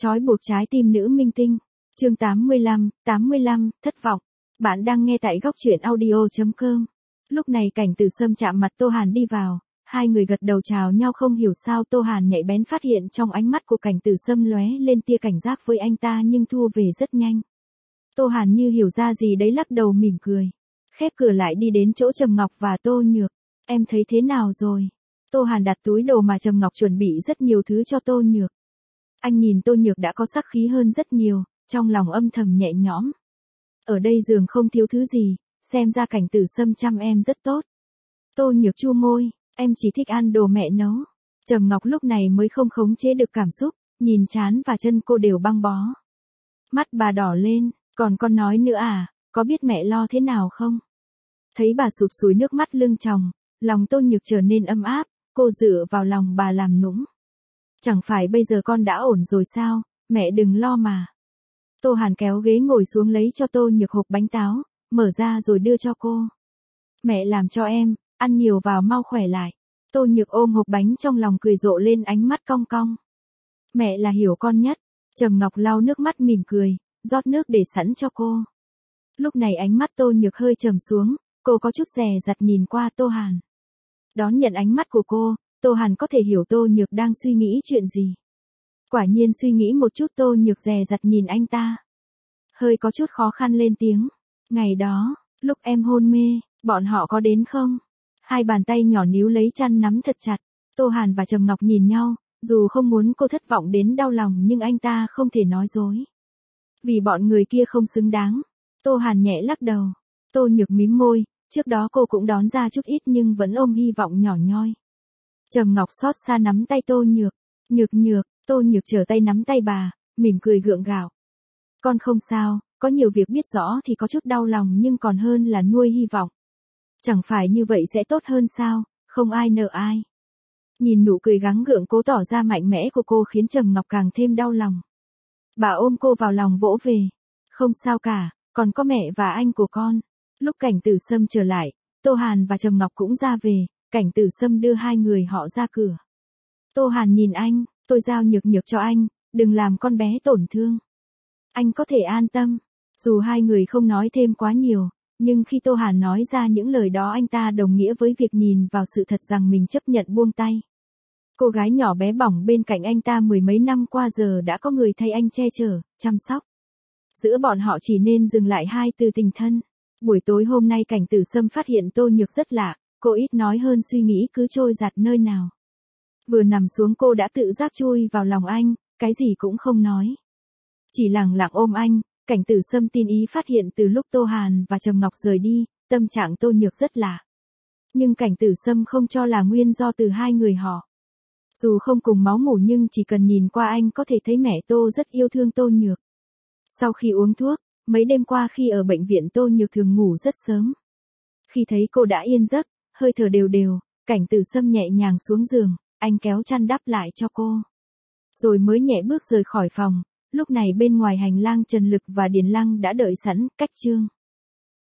Trói buộc trái tim nữ minh tinh. Chương 85, thất vọng. Bạn đang nghe tại góc truyện audio.com. Lúc này Cảnh Tử Sâm chạm mặt Tô Hàn đi vào, hai người gật đầu chào nhau, không hiểu sao Tô Hàn nhạy bén phát hiện trong ánh mắt của Cảnh Tử Sâm lóe lên tia cảnh giác với anh ta nhưng thu về rất nhanh. Tô Hàn như hiểu ra gì đấy lắc đầu mỉm cười. Khép cửa lại đi đến chỗ Trầm Ngọc và Tô Nhược. Em thấy thế nào rồi? Tô Hàn đặt túi đồ mà Trầm Ngọc chuẩn bị rất nhiều thứ cho Tô Nhược. Anh nhìn Tô Nhược đã có sắc khí hơn rất nhiều, trong lòng âm thầm nhẹ nhõm. Ở đây giường không thiếu thứ gì, xem ra Cảnh Tử Sâm chăm em rất tốt. Tô Nhược chu môi, em chỉ thích ăn đồ mẹ nấu. Trầm Ngọc lúc này mới không khống chế được cảm xúc, nhìn trán và chân cô đều băng bó. Mắt bà đỏ lên, còn con nói nữa à, có biết mẹ lo thế nào không? Thấy bà sụp sùi nước mắt lưng tròng, lòng Tô Nhược trở nên ấm áp, cô dựa vào lòng bà làm nũng. Chẳng phải bây giờ con đã ổn rồi sao, mẹ đừng lo mà. Tô Hàn kéo ghế ngồi xuống lấy cho Tô Nhược hộp bánh táo, mở ra rồi đưa cho cô. Mẹ làm cho em, ăn nhiều vào mau khỏe lại. Tô Nhược ôm hộp bánh trong lòng cười rộ lên, ánh mắt cong cong. Mẹ là hiểu con nhất. Trầm Ngọc lau nước mắt mỉm cười, rót nước để sẵn cho cô. Lúc này ánh mắt Tô Nhược hơi trầm xuống, cô có chút dè dặt nhìn qua Tô Hàn. Đón nhận ánh mắt của cô, Tô Hàn có thể hiểu Tô Nhược đang suy nghĩ chuyện gì. Quả nhiên suy nghĩ một chút, Tô Nhược dè dặt nhìn anh ta. Hơi có chút khó khăn lên tiếng. Ngày đó, lúc em hôn mê, bọn họ có đến không? Hai bàn tay nhỏ níu lấy chăn nắm thật chặt. Tô Hàn và Trầm Ngọc nhìn nhau, dù không muốn cô thất vọng đến đau lòng nhưng anh ta không thể nói dối. Vì bọn người kia không xứng đáng. Tô Hàn nhẹ lắc đầu. Tô Nhược mím môi, trước đó cô cũng đón ra chút ít nhưng vẫn ôm hy vọng nhỏ nhoi. Trầm Ngọc xót xa nắm tay Tô Nhược. Nhược, Tô Nhược trở tay nắm tay bà, mỉm cười gượng gạo. Con không sao, có nhiều việc biết rõ thì có chút đau lòng nhưng còn hơn là nuôi hy vọng. Chẳng phải như vậy sẽ tốt hơn sao, không ai nợ ai. Nhìn nụ cười gắng gượng cố tỏ ra mạnh mẽ của cô khiến Trầm Ngọc càng thêm đau lòng. Bà ôm cô vào lòng vỗ về. Không sao cả, còn có mẹ và anh của con. Lúc Cảnh Tử Sâm trở lại, Tô Hàn và Trầm Ngọc cũng ra về, Cảnh Tử Sâm đưa hai người họ ra cửa. Tô Hàn nhìn anh, tôi giao Nhược cho anh, đừng làm con bé tổn thương. Anh có thể an tâm. Dù hai người không nói thêm quá nhiều, nhưng khi Tô Hàn nói ra những lời đó anh ta đồng nghĩa với việc nhìn vào sự thật rằng mình chấp nhận buông tay. Cô gái nhỏ bé bỏng bên cạnh anh ta mười mấy năm qua giờ đã có người thay anh che chở, chăm sóc. Giữa bọn họ chỉ nên dừng lại hai từ tình thân. Buổi tối hôm nay Cảnh Tử Sâm phát hiện Tô Nhược rất lạ, cô ít nói hơn suy nghĩ cứ trôi dạt nơi nào. Vừa nằm xuống cô đã tự giác chui vào lòng anh, cái gì cũng không nói. Chỉ lặng lặng ôm anh, Cảnh Tử Sâm tin ý phát hiện từ lúc Tô Hàn và Trầm Ngọc rời đi, tâm trạng Tô Nhược rất lạ. Nhưng Cảnh Tử Sâm không cho là nguyên do từ hai người họ. Dù không cùng máu mủ nhưng chỉ cần nhìn qua anh có thể thấy mẹ Tô rất yêu thương Tô Nhược. Sau khi uống thuốc, mấy đêm qua khi ở bệnh viện Tô Nhược thường ngủ rất sớm. Khi thấy cô đã yên giấc, hơi thở đều đều, Cảnh Tử Sâm nhẹ nhàng xuống giường, anh kéo chăn đắp lại cho cô. Rồi mới nhẹ bước rời khỏi phòng, lúc này bên ngoài hành lang Trần Lực và Điền Lăng đã đợi sẵn, cách chương.